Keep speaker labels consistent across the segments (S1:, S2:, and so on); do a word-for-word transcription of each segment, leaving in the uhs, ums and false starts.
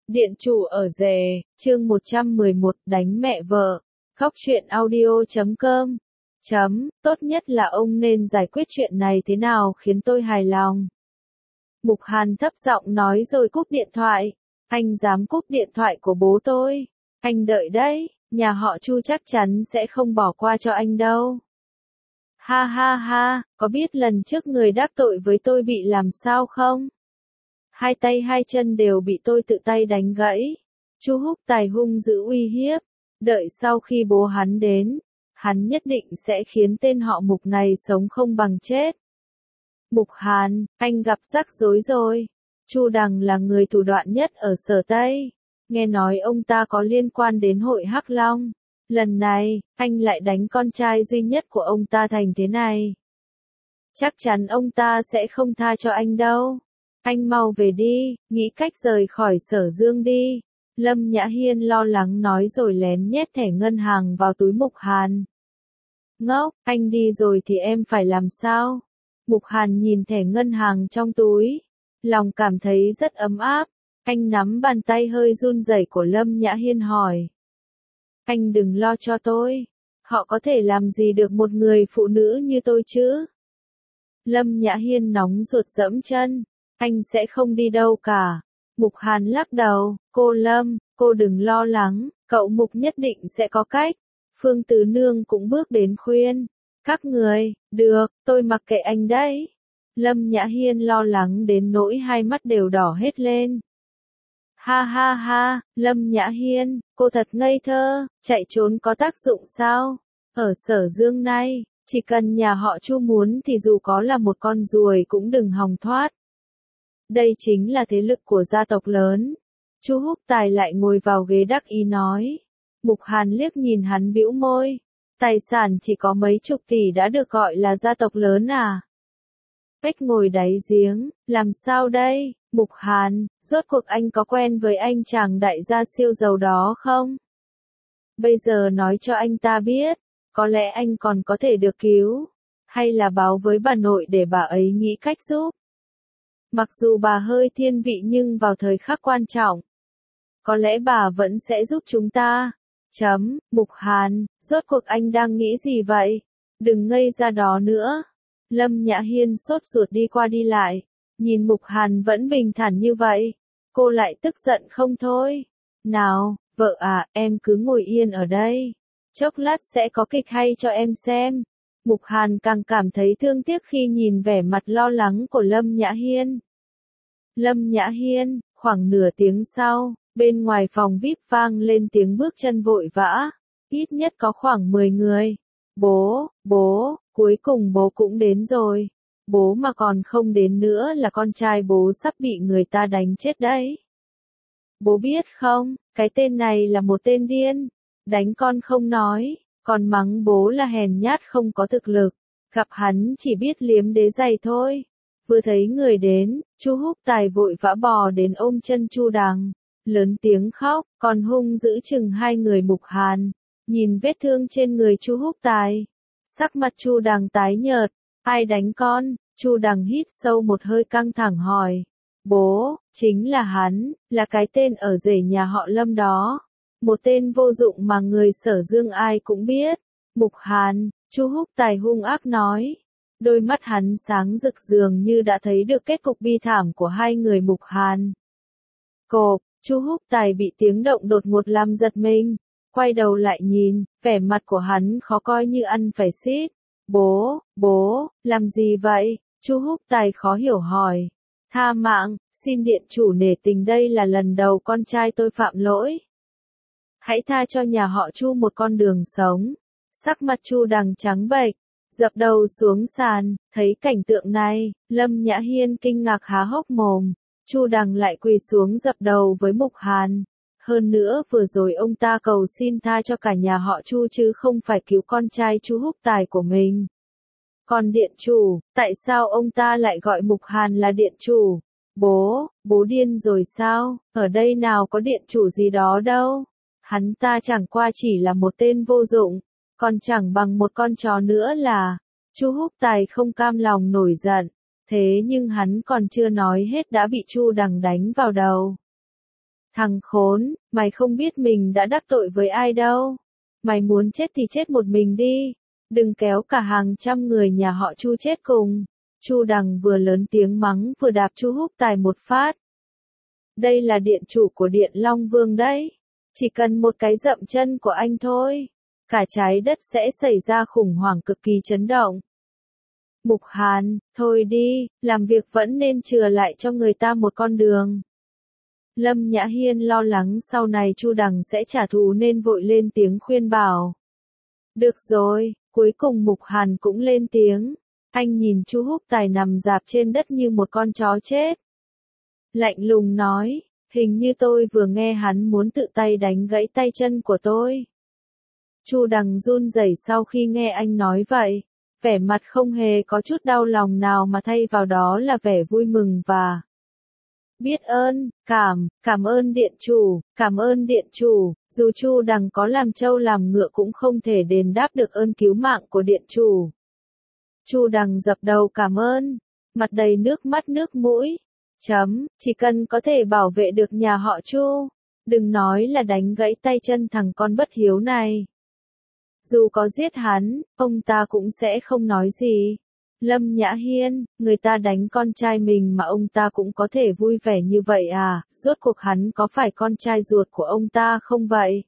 S1: Điện chủ ở rể, chương một trăm mười một đánh mẹ vợ. Khóc chuyện audio chấm com. Chấm, tốt nhất là ông nên giải quyết chuyện này thế nào khiến tôi hài lòng. Mục Hàn thấp giọng nói rồi cúp điện thoại. Anh dám cúp điện thoại của bố tôi. Anh đợi đấy, nhà họ Chu chắc chắn sẽ không bỏ qua cho anh đâu. Ha ha ha, có biết lần trước người đắc tội với tôi bị làm sao không? Hai tay hai chân đều bị tôi tự tay đánh gãy. Chu Húc Tài hung dữ uy hiếp. Đợi sau khi bố hắn đến, hắn nhất định sẽ khiến tên họ Mục này sống không bằng chết. Mục Hàn, anh gặp rắc rối rồi. Chu Đằng là người thủ đoạn nhất ở Sở Tây. Nghe nói ông ta có liên quan đến hội Hắc Long. Lần này, anh lại đánh con trai duy nhất của ông ta thành thế này. Chắc chắn ông ta sẽ không tha cho anh đâu. Anh mau về đi, nghĩ cách rời khỏi Sở Dương đi. Lâm Nhã Hiên lo lắng nói rồi lén nhét thẻ ngân hàng vào túi Mục Hàn. Ngốc, anh đi rồi thì em phải làm sao? Mục Hàn nhìn thẻ ngân hàng trong túi. Lòng cảm thấy rất ấm áp. Anh nắm bàn tay hơi run rẩy của Lâm Nhã Hiên hỏi. Anh đừng lo cho tôi. Họ có thể làm gì được một người phụ nữ như tôi chứ? Lâm Nhã Hiên nóng ruột dẫm chân. Anh sẽ không đi đâu cả. Mục Hàn lắc đầu, cô Lâm, cô đừng lo lắng, cậu Mục nhất định sẽ có cách. Phương Tứ Nương cũng bước đến khuyên. Các người, được, tôi mặc kệ anh đấy. Lâm Nhã Hiên lo lắng đến nỗi hai mắt đều đỏ hết lên. Ha ha ha, Lâm Nhã Hiên, cô thật ngây thơ, chạy trốn có tác dụng sao? Ở Sở Dương này, chỉ cần nhà họ Chu muốn thì dù có là một con ruồi cũng đừng hòng thoát. Đây chính là thế lực của gia tộc lớn. Chu Húc Tài lại ngồi vào ghế đắc ý nói. Mục Hàn liếc nhìn hắn bĩu môi. Tài sản chỉ có mấy chục tỷ đã được gọi là gia tộc lớn à? Cách ngồi đáy giếng, làm sao đây? Mục Hàn, rốt cuộc anh có quen với anh chàng đại gia siêu giàu đó không? Bây giờ nói cho anh ta biết, có lẽ anh còn có thể được cứu. Hay là báo với bà nội để bà ấy nghĩ cách giúp. Mặc dù bà hơi thiên vị nhưng vào thời khắc quan trọng, có lẽ bà vẫn sẽ giúp chúng ta. Chấm, Mục Hàn, rốt cuộc anh đang nghĩ gì vậy? Đừng ngây ra đó nữa. Lâm Nhã Hiên sốt ruột đi qua đi lại, nhìn Mục Hàn vẫn bình thản như vậy. Cô lại tức giận không thôi. Nào, vợ à, em cứ ngồi yên ở đây. Chốc lát sẽ có kịch hay cho em xem. Mục Hàn càng cảm thấy thương tiếc khi nhìn vẻ mặt lo lắng của Lâm Nhã Hiên. Lâm Nhã Hiên, khoảng nửa tiếng sau, bên ngoài phòng vi ai pi vang lên tiếng bước chân vội vã. Ít nhất có khoảng mười người. Bố, bố, cuối cùng bố cũng đến rồi. Bố mà còn không đến nữa là con trai bố sắp bị người ta đánh chết đấy. Bố biết không, cái tên này là một tên điên. Đánh con không nói, còn mắng bố là hèn nhát không có thực lực. Gặp hắn chỉ biết liếm đế giày thôi. Vừa thấy người đến, Chu Húc Tài vội vã bò đến ôm chân Chu Đằng, lớn tiếng khóc, còn hung dữ chừng hai người Mục Hàn. Nhìn vết thương trên người Chu Húc Tài, sắc mặt Chu Đằng tái nhợt. Ai đánh con? Chu Đằng hít sâu một hơi căng thẳng hỏi. Bố, chính là hắn, là cái tên ở rể nhà họ Lâm đó. Một tên vô dụng mà người Sở Dương ai cũng biết. Mục Hàn, Chu Húc Tài hung ác nói. Đôi mắt hắn sáng rực dường như đã thấy được kết cục bi thảm của hai người Mục Hàn. Cộp, Chu Húc Tài bị tiếng động đột ngột làm giật mình. Quay đầu lại nhìn, vẻ mặt của hắn khó coi như ăn phải xít. Bố, bố, làm gì vậy? Chu Húc Tài khó hiểu hỏi. Tha mạng, xin điện chủ nể tình đây là lần đầu con trai tôi phạm lỗi. Hãy tha cho nhà họ Chu một con đường sống. Sắc mặt Chu Đằng trắng bệch, dập đầu xuống sàn, thấy cảnh tượng này, Lâm Nhã Hiên kinh ngạc há hốc mồm. Chu Đằng lại quỳ xuống dập đầu với Mục Hàn. Hơn nữa vừa rồi ông ta cầu xin tha cho cả nhà họ Chu chứ không phải cứu con trai Chu Húc Tài của mình. Còn điện chủ, tại sao ông ta lại gọi Mục Hàn là điện chủ? Bố, bố điên rồi sao? Ở đây nào có điện chủ gì đó đâu. Hắn ta chẳng qua chỉ là một tên vô dụng, còn chẳng bằng một con chó nữa là. Chu Húc Tài không cam lòng nổi giận, thế nhưng hắn còn chưa nói hết đã bị Chu Đằng đánh vào đầu. Thằng khốn, mày không biết mình đã đắc tội với ai đâu. Mày muốn chết thì chết một mình đi. Đừng kéo cả hàng trăm người nhà họ Chu chết cùng. Chu Đằng vừa lớn tiếng mắng vừa đạp Chu Húc Tài một phát. Đây là điện chủ của Điện Long Vương đấy. Chỉ cần một cái dậm chân của anh thôi. Cả trái đất sẽ xảy ra khủng hoảng cực kỳ chấn động. Mục Hàn, thôi đi, làm việc vẫn nên chừa lại cho người ta một con đường. Lâm Nhã Hiên lo lắng sau này Chu Đằng sẽ trả thù nên vội lên tiếng khuyên bảo. Được rồi, cuối cùng Mục Hàn cũng lên tiếng. Anh nhìn Chu Húc Tài nằm rạp trên đất như một con chó chết. Lạnh lùng nói, hình như tôi vừa nghe hắn muốn tự tay đánh gãy tay chân của tôi. Chu Đằng run rẩy sau khi nghe anh nói vậy. Vẻ mặt không hề có chút đau lòng nào mà thay vào đó là vẻ vui mừng và biết ơn, cảm, cảm ơn điện chủ, cảm ơn điện chủ, dù Chu Đằng có làm trâu làm ngựa cũng không thể đền đáp được ơn cứu mạng của điện chủ. Chu Đằng dập đầu cảm ơn, mặt đầy nước mắt nước mũi. Chấm, chỉ cần có thể bảo vệ được nhà họ Chu, đừng nói là đánh gãy tay chân thằng con bất hiếu này. Dù có giết hắn, ông ta cũng sẽ không nói gì. Lâm Nhã Hiên, người ta đánh con trai mình mà ông ta cũng có thể vui vẻ như vậy à, rốt cuộc hắn có phải con trai ruột của ông ta không vậy?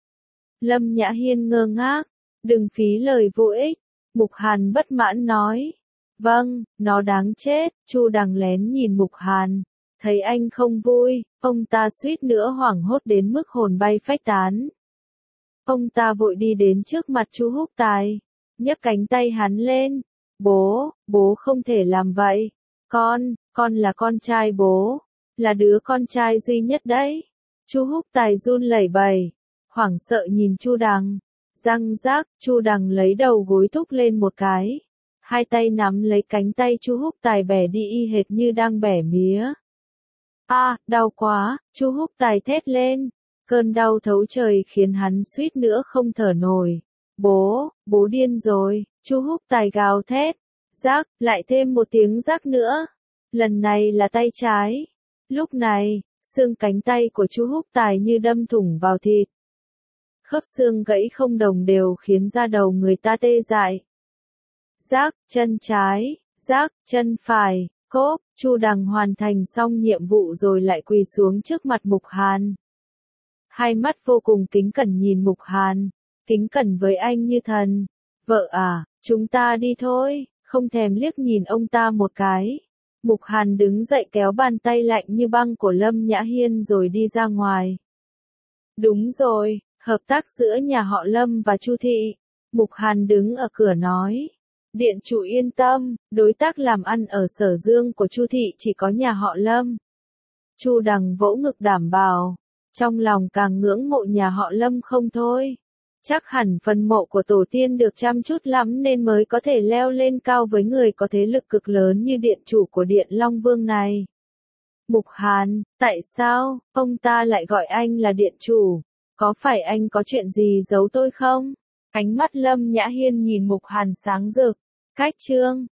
S1: Lâm Nhã Hiên ngơ ngác, đừng phí lời vô ích. Mục Hàn bất mãn nói. Vâng, nó đáng chết. Chu Đằng lén nhìn Mục Hàn. Thấy anh không vui, ông ta suýt nữa hoảng hốt đến mức hồn bay phách tán. Ông ta vội đi đến trước mặt Chu Húc Tài, nhấc cánh tay hắn lên. Bố, bố không thể làm vậy. Con, con là con trai bố, là đứa con trai duy nhất đấy. Chu Húc Tài run lẩy bẩy, hoảng sợ nhìn Chu Đằng. Răng rác, Chu Đằng lấy đầu gối thúc lên một cái. Hai tay nắm lấy cánh tay Chu Húc Tài bẻ đi y hệt như đang bẻ mía. A, à, đau quá, Chu Húc Tài thét lên. Cơn đau thấu trời khiến hắn suýt nữa không thở nổi. Bố, bố điên rồi, Chu Húc Tài gào thét. Rác, lại thêm một tiếng rác nữa. Lần này là tay trái. Lúc này, xương cánh tay của Chu Húc Tài như đâm thủng vào thịt. Khớp xương gãy không đồng đều khiến da đầu người ta tê dại. Rác, chân trái, rác, chân phải, cốp, Chu Đằng hoàn thành xong nhiệm vụ rồi lại quỳ xuống trước mặt Mục Hàn. Hai mắt vô cùng kính cẩn nhìn Mục Hàn, kính cẩn với anh như thần. Vợ à, chúng ta đi thôi, không thèm liếc nhìn ông ta một cái. Mục Hàn đứng dậy kéo bàn tay lạnh như băng của Lâm Nhã Hiên rồi đi ra ngoài. Đúng rồi, hợp tác giữa nhà họ Lâm và Chu Thị. Mục Hàn đứng ở cửa nói. Điện chủ yên tâm, đối tác làm ăn ở Sở Dương của Chu Thị chỉ có nhà họ Lâm. Chu Đằng vỗ ngực đảm bảo, trong lòng càng ngưỡng mộ nhà họ Lâm không thôi. Chắc hẳn phần mộ của tổ tiên được chăm chút lắm nên mới có thể leo lên cao với người có thế lực cực lớn như điện chủ của Điện Long Vương này. Mục Hàn, tại sao, ông ta lại gọi anh là điện chủ? Có phải anh có chuyện gì giấu tôi không? Ánh mắt Lâm Nhã Hiên nhìn Mục Hàn sáng rực. Cách chương